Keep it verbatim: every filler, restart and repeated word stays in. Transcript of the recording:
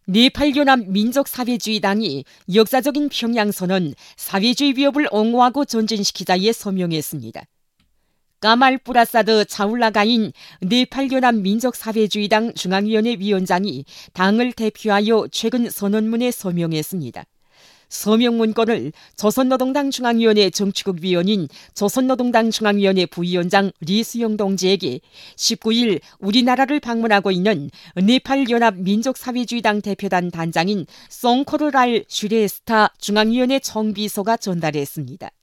네팔연합 민족사회주의당이 역사적인 평양선언 사회주의 위협을 옹호하고 전진시키자에 서명했습니다. 까말 뿌라사드 차울라가인 네팔연합 민족사회주의당 중앙위원회 위원장이 당을 대표하여 최근 선언문에 서명했습니다. 서명 문건을 조선노동당 중앙위원회 정치국 위원인 조선노동당 중앙위원회 부위원장 리수영 동지에게 십구 일 우리나라를 방문하고 있는 네팔연합 민족사회주의당 대표단 단장인 송코르랄 슈레스타 중앙위원회 총비서가 전달했습니다.